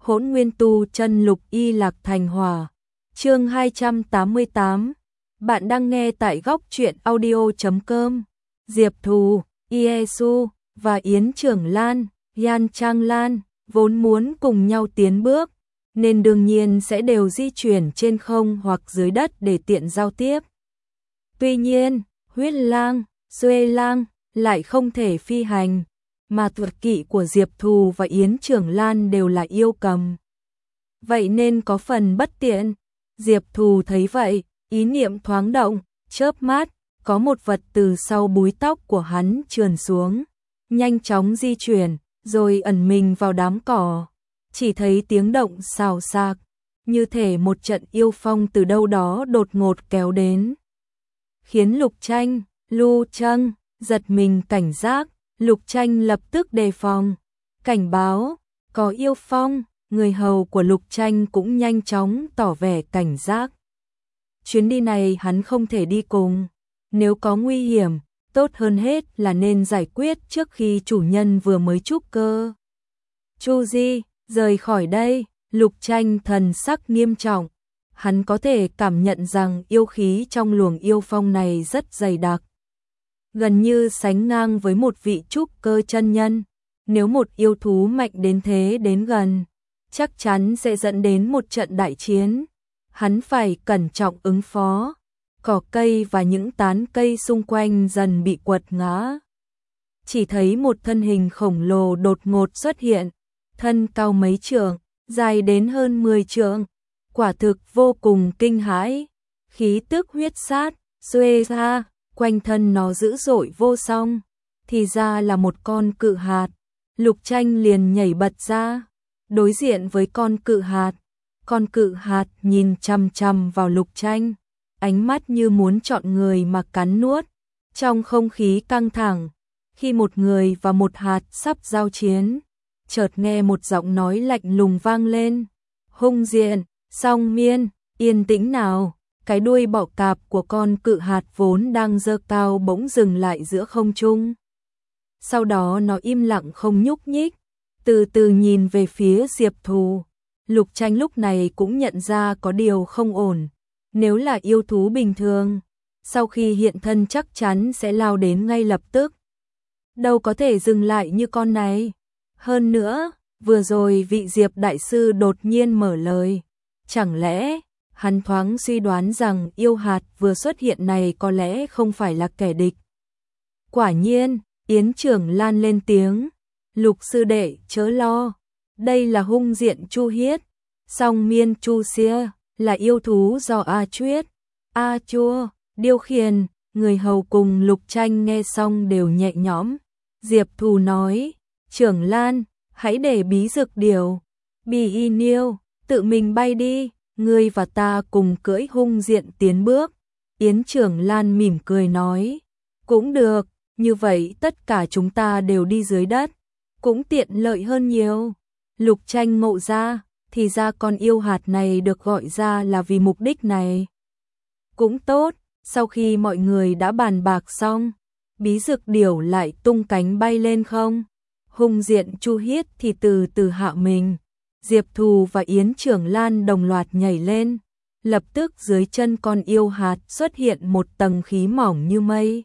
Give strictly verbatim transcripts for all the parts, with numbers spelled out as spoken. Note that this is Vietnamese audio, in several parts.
Hỗn Nguyên Tu Chân Lục Y Lạc Thành Hỏa. Chương hai trăm tám mươi tám. Bạn đang nghe tại góc truyện audio chấm com. Diệp Thù, Iesu và Yến Trưởng Lan, Yan Trang Lan vốn muốn cùng nhau tiến bước, nên đương nhiên sẽ đều di chuyển trên không hoặc dưới đất để tiện giao tiếp. Tuy nhiên, Huyết Lang, Xuê Lang lại không thể phi hành, mà thuật kỵ của Diệp Thù và Yến Trưởng Lan đều là yêu cầm. Vậy nên có phần bất tiện. Diệp Thù thấy vậy, ý niệm thoáng động, chớp mắt, có một vật từ sau búi tóc của hắn trườn xuống, nhanh chóng di chuyển, rồi ẩn mình vào đám cỏ. Chỉ thấy tiếng động xào xạc, như thể một trận yêu phong từ đâu đó đột ngột kéo đến, khiến Lục Tranh, Lu Trâng giật mình cảnh giác. Lục Tranh lập tức đề phòng, cảnh báo, có yêu phong. Người hầu của Lục Tranh cũng nhanh chóng tỏ vẻ cảnh giác. Chuyến đi này hắn không thể đi cùng, nếu có nguy hiểm, tốt hơn hết là nên giải quyết trước khi chủ nhân vừa mới trúc cơ. Chu Di, rời khỏi đây. Lục Tranh thần sắc nghiêm trọng, hắn có thể cảm nhận rằng yêu khí trong luồng yêu phong này rất dày đặc, gần như sánh ngang với một vị trúc cơ chân nhân. Nếu một yêu thú mạnh đến thế đến gần, chắc chắn sẽ dẫn đến một trận đại chiến. Hắn phải cẩn trọng ứng phó. Cỏ cây và những tán cây xung quanh dần bị quật ngã. Chỉ thấy một thân hình khổng lồ đột ngột xuất hiện, thân cao mấy trượng, dài đến hơn mười trượng, quả thực vô cùng kinh hãi. Khí tức huyết sát xuê ra, quanh thân nó dữ dội vô song, thì ra là một con cự hạt. Lục Tranh liền nhảy bật ra, đối diện với con cự hạt. Con cự hạt nhìn chằm chằm vào Lục Tranh, ánh mắt như muốn chọn người mà cắn nuốt. Trong không khí căng thẳng, khi một người và một hạt sắp giao chiến, chợt nghe một giọng nói lạnh lùng vang lên. Hung Diện, Song Miên, yên tĩnh nào. Cái đuôi bọ cạp của con cự hạt vốn đang giơ cao bỗng dừng lại giữa không trung. Sau đó nó im lặng không nhúc nhích, từ từ nhìn về phía Diệp Thù. Lục Tranh lúc này cũng nhận ra có điều không ổn. Nếu là yêu thú bình thường, sau khi hiện thân chắc chắn sẽ lao đến ngay lập tức, đâu có thể dừng lại như con này. Hơn nữa, vừa rồi vị Diệp đại sư đột nhiên mở lời, chẳng lẽ hắn thoáng suy đoán rằng yêu hạt vừa xuất hiện này có lẽ không phải là kẻ địch. Quả nhiên, Yến Trưởng Lan lên tiếng, Lục sư đệ chớ lo, đây là Hung Diện Chu Hiết, Song Miên Chu Xia, là yêu thú do A Chuyết, A Chua điều khiển. Người hầu cùng Lục Tranh nghe xong đều nhẹ nhõm. Diệp Thù nói, Trưởng Lan, hãy để bí dực điều, Bì Y Niêu tự mình bay đi, ngươi và ta cùng cưỡi Hung Diện tiến bước. Yến Trưởng Lan mỉm cười nói, cũng được, như vậy tất cả chúng ta đều đi dưới đất, cũng tiện lợi hơn nhiều. Lục Tranh ngộ ra, thì ra con yêu hạt này được gọi ra là vì mục đích này. Cũng tốt, sau khi mọi người đã bàn bạc xong, bí dực điểu lại tung cánh bay lên không. Hung Diện Chu Hiết thì từ từ hạ mình. Diệp Thù và Yến Trưởng Lan đồng loạt nhảy lên. Lập tức dưới chân con yêu hạt xuất hiện một tầng khí mỏng như mây.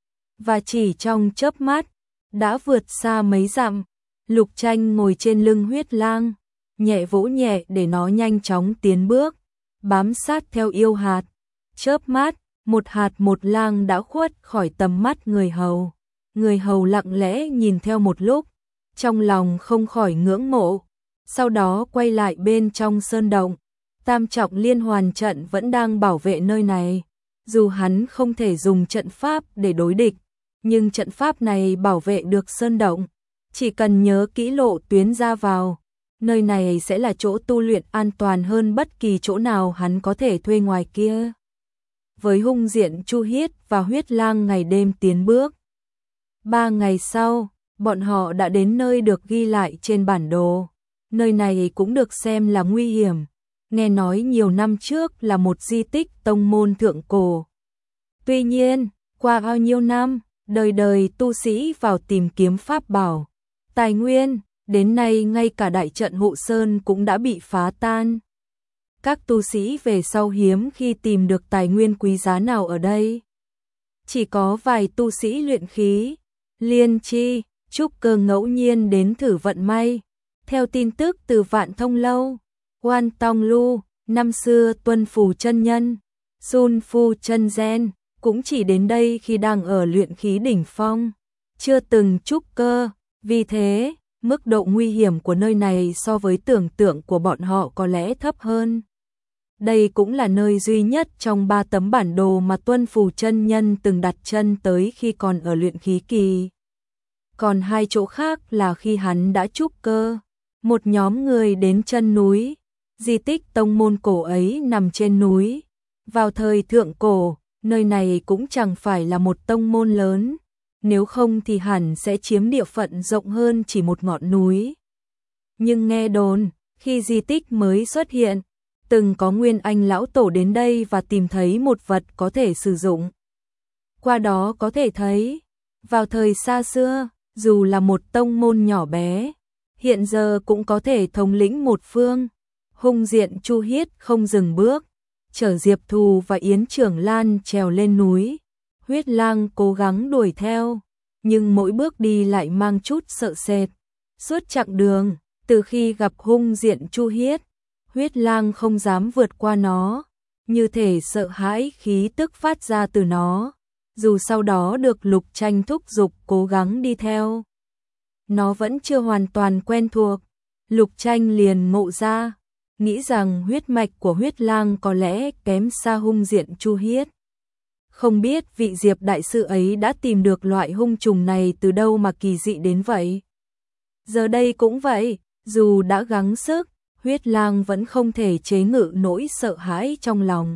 Và chỉ trong chớp mắt, đã vượt xa mấy dặm. Lục Tranh ngồi trên lưng Huyết Lang, nhẹ vỗ nhẹ để nó nhanh chóng tiến bước, bám sát theo yêu hạt. Chớp mắt, một hạt một lang đã khuất khỏi tầm mắt người hầu. Người hầu lặng lẽ nhìn theo một lúc, trong lòng không khỏi ngưỡng mộ. Sau đó quay lại bên trong sơn động. Tam trọng liên hoàn trận vẫn đang bảo vệ nơi này. Dù hắn không thể dùng trận pháp để đối địch, nhưng trận pháp này bảo vệ được sơn động. Chỉ cần nhớ kỹ lộ tuyến ra vào, nơi này sẽ là chỗ tu luyện an toàn hơn bất kỳ chỗ nào hắn có thể thuê ngoài kia. Với Hung Diện Chu Hiết và Huyết Lang ngày đêm tiến bước. Ba ngày sau, bọn họ đã đến nơi được ghi lại trên bản đồ. Nơi này cũng được xem là nguy hiểm. Nghe nói nhiều năm trước là một di tích tông môn thượng cổ. Tuy nhiên, qua bao nhiêu năm, đời đời tu sĩ vào tìm kiếm pháp bảo, tài nguyên, đến nay ngay cả đại trận hộ sơn cũng đã bị phá tan. Các tu sĩ về sau hiếm khi tìm được tài nguyên quý giá nào ở đây. Chỉ có vài tu sĩ luyện khí, liên chi, trúc cơ ngẫu nhiên đến thử vận may. Theo tin tức từ Vạn Thông Lâu, Quan Tong Lu, năm xưa Tuân Phù chân nhân, Sun Phu chân gen, cũng chỉ đến đây khi đang ở luyện khí đỉnh phong, chưa từng trúc cơ. Vì thế, mức độ nguy hiểm của nơi này so với tưởng tượng của bọn họ có lẽ thấp hơn. Đây cũng là nơi duy nhất trong ba tấm bản đồ mà Tuân Phù chân nhân từng đặt chân tới khi còn ở luyện khí kỳ. Còn hai chỗ khác là khi hắn đã trúc cơ. Một nhóm người đến chân núi, di tích tông môn cổ ấy nằm trên núi. Vào thời thượng cổ, nơi này cũng chẳng phải là một tông môn lớn, nếu không thì hẳn sẽ chiếm địa phận rộng hơn chỉ một ngọn núi. Nhưng nghe đồn, khi di tích mới xuất hiện, từng có Nguyên Anh lão tổ đến đây và tìm thấy một vật có thể sử dụng. Qua đó có thể thấy, vào thời xa xưa, dù là một tông môn nhỏ bé, hiện giờ cũng có thể thống lĩnh một phương. Hung diện Chu Hiết không dừng bước, chở Diệp Thù và Yến Trưởng Lan trèo lên núi. Huyết Lang cố gắng đuổi theo, nhưng mỗi bước đi lại mang chút sợ sệt. Suốt chặng đường, từ khi gặp hung diện Chu Hiết, Huyết Lang không dám vượt qua nó, như thể sợ hãi khí tức phát ra từ nó. Dù sau đó được Lục Tranh thúc giục cố gắng đi theo, nó vẫn chưa hoàn toàn quen thuộc. Lục Tranh liền ngộ ra, nghĩ rằng huyết mạch của Huyết Lang có lẽ kém xa hung diện Chu Hiết. Không biết vị Diệp đại sư ấy đã tìm được loại hung trùng này từ đâu mà kỳ dị đến vậy. Giờ đây cũng vậy, dù đã gắng sức, Huyết Lang vẫn không thể chế ngự nỗi sợ hãi trong lòng.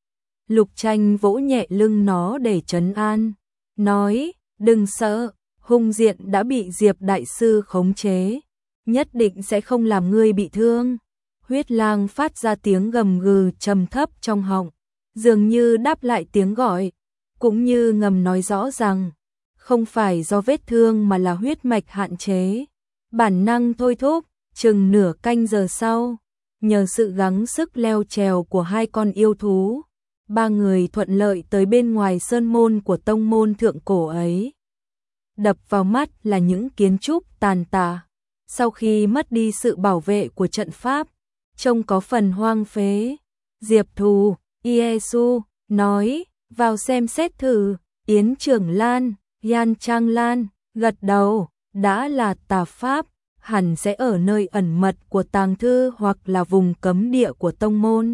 Lục Tranh vỗ nhẹ lưng nó để trấn an, nói, đừng sợ, hung diện đã bị Diệp đại sư khống chế, nhất định sẽ không làm ngươi bị thương. Huyết Lang phát ra tiếng gầm gừ trầm thấp trong họng, dường như đáp lại tiếng gọi, cũng như ngầm nói rõ rằng, không phải do vết thương mà là huyết mạch hạn chế. Bản năng thôi thúc, chừng nửa canh giờ sau, nhờ sự gắng sức leo trèo của hai con yêu thú, ba người thuận lợi tới bên ngoài sơn môn của tông môn thượng cổ ấy. Đập vào mắt là những kiến trúc tàn tạ, sau khi mất đi sự bảo vệ của trận pháp, trông có phần hoang phế. Diệp Thù, Iesu, nói, vào xem xét thử. Yến Trưởng Lan, Yan Trang Lan, gật đầu, đã là tà pháp, hẳn sẽ ở nơi ẩn mật của tàng thư hoặc là vùng cấm địa của tông môn.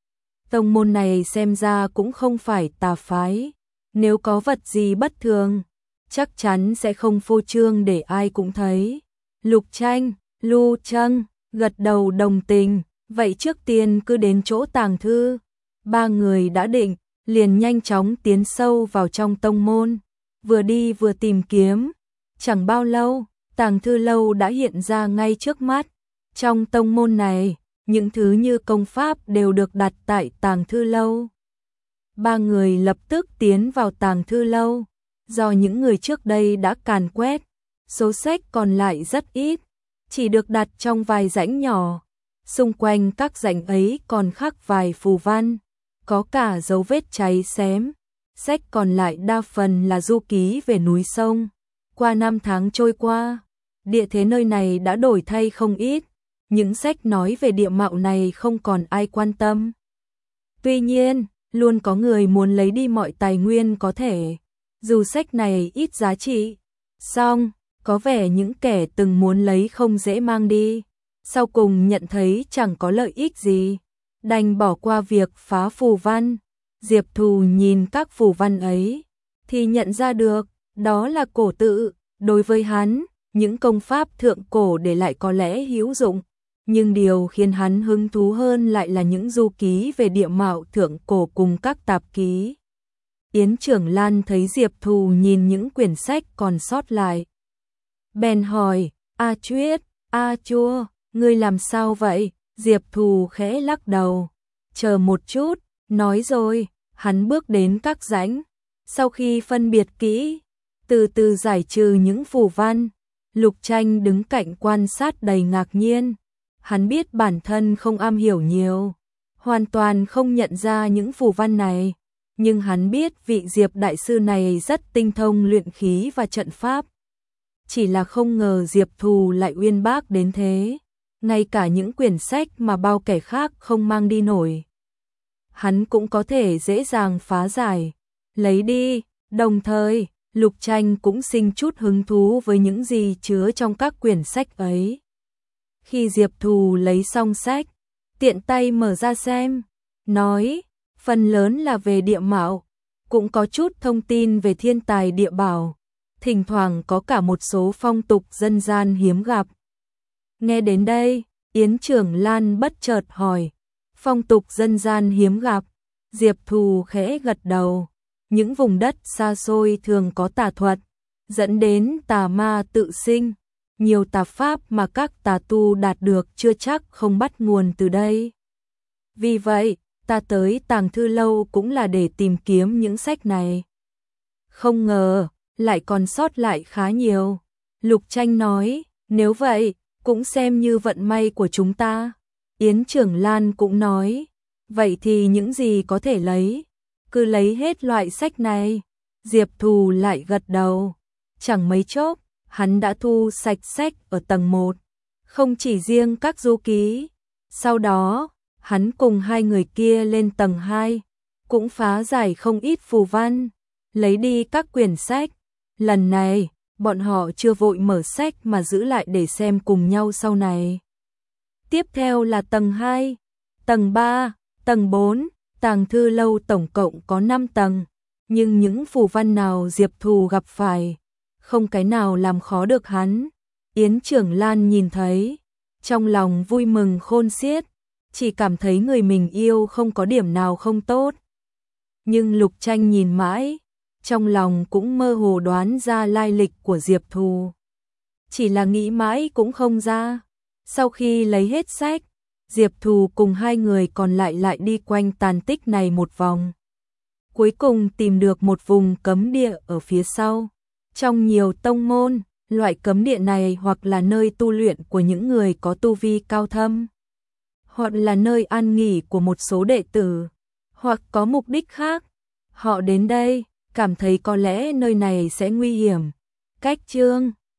Tông môn này xem ra cũng không phải tà phái, nếu có vật gì bất thường, chắc chắn sẽ không phô trương để ai cũng thấy. Lục Tranh, Lu Trăng, gật đầu đồng tình, vậy trước tiên cứ đến chỗ tàng thư. Ba người đã định, liền nhanh chóng tiến sâu vào trong tông môn, vừa đi vừa tìm kiếm. Chẳng bao lâu, tàng thư lâu đã hiện ra ngay trước mắt. Trong tông môn này, những thứ như công pháp đều được đặt tại tàng thư lâu. Ba người lập tức tiến vào tàng thư lâu, do những người trước đây đã càn quét, số sách còn lại rất ít, chỉ được đặt trong vài rãnh nhỏ. Xung quanh các rãnh ấy còn khắc vài phù văn, có cả dấu vết cháy xém. Sách còn lại đa phần là du ký về núi sông. Qua năm tháng trôi qua, địa thế nơi này đã đổi thay không ít. Những sách nói về địa mạo này không còn ai quan tâm. Tuy nhiên, luôn có người muốn lấy đi mọi tài nguyên có thể, dù sách này ít giá trị. Song, có vẻ những kẻ từng muốn lấy không dễ mang đi, sau cùng nhận thấy chẳng có lợi ích gì, đành bỏ qua việc phá phù văn. Diệp Thù nhìn các phù văn ấy, thì nhận ra được, đó là cổ tự. Đối với hắn, những công pháp thượng cổ để lại có lẽ hữu dụng, nhưng điều khiến hắn hứng thú hơn lại là những du ký về địa mạo thượng cổ cùng các tạp ký. Yến Trưởng Lan thấy Diệp Thù nhìn những quyển sách còn sót lại, bèn hỏi, A Chuyết, A Chua, ngươi làm sao vậy? Diệp Thù khẽ lắc đầu, chờ một chút, nói rồi. Hắn bước đến các rãnh, sau khi phân biệt kỹ, từ từ giải trừ những phù văn, Lục Tranh đứng cạnh quan sát đầy ngạc nhiên. Hắn biết bản thân không am hiểu nhiều, hoàn toàn không nhận ra những phù văn này, nhưng hắn biết vị Diệp đại sư này rất tinh thông luyện khí và trận pháp. Chỉ là không ngờ Diệp Thù lại uyên bác đến thế, ngay cả những quyển sách mà bao kẻ khác không mang đi nổi, hắn cũng có thể dễ dàng phá giải, lấy đi. Đồng thời, Lục Tranh cũng sinh chút hứng thú với những gì chứa trong các quyển sách ấy. Khi Diệp Thù lấy xong sách, tiện tay mở ra xem, nói, phần lớn là về địa mạo, cũng có chút thông tin về thiên tài địa bảo, thỉnh thoảng có cả một số phong tục dân gian hiếm gặp. Nghe đến đây, Yến Trưởng Lan bất chợt hỏi, phong tục dân gian hiếm gặp? Diệp Thù khẽ gật đầu, những vùng đất xa xôi thường có tà thuật, dẫn đến tà ma tự sinh, nhiều tà pháp mà các tà tu đạt được chưa chắc không bắt nguồn từ đây. Vì vậy, ta tới Tàng Thư Lâu cũng là để tìm kiếm những sách này. Không ngờ, lại còn sót lại khá nhiều. Lục Tranh nói, nếu vậy, cũng xem như vận may của chúng ta. Yến Trưởng Lan cũng nói, vậy thì những gì có thể lấy, cứ lấy hết loại sách này. Diệp Thù lại gật đầu, chẳng mấy chốc, hắn đã thu sạch sách ở tầng một, không chỉ riêng các du ký. Sau đó, hắn cùng hai người kia lên tầng hai, cũng phá giải không ít phù văn, lấy đi các quyển sách. Lần này, bọn họ chưa vội mở sách mà giữ lại để xem cùng nhau sau này. Tiếp theo là tầng hai, tầng ba, tầng bốn, Tàng Thư Lâu tổng cộng có năm tầng, nhưng những phù văn nào Diệp Thù gặp phải, không cái nào làm khó được hắn. Yến Trưởng Lan nhìn thấy, trong lòng vui mừng khôn xiết, chỉ cảm thấy người mình yêu không có điểm nào không tốt. Nhưng Lục Tranh nhìn mãi, trong lòng cũng mơ hồ đoán ra lai lịch của Diệp Thù. Chỉ là nghĩ mãi cũng không ra. Sau khi lấy hết sách, Diệp Thù cùng hai người còn lại lại đi quanh tàn tích này một vòng. Cuối cùng tìm được một vùng cấm địa ở phía sau. Trong nhiều tông môn, loại cấm địa này hoặc là nơi tu luyện của những người có tu vi cao thâm, hoặc là nơi an nghỉ của một số đệ tử, hoặc có mục đích khác. Họ đến đây, cảm thấy có lẽ nơi này sẽ nguy hiểm. Cách chương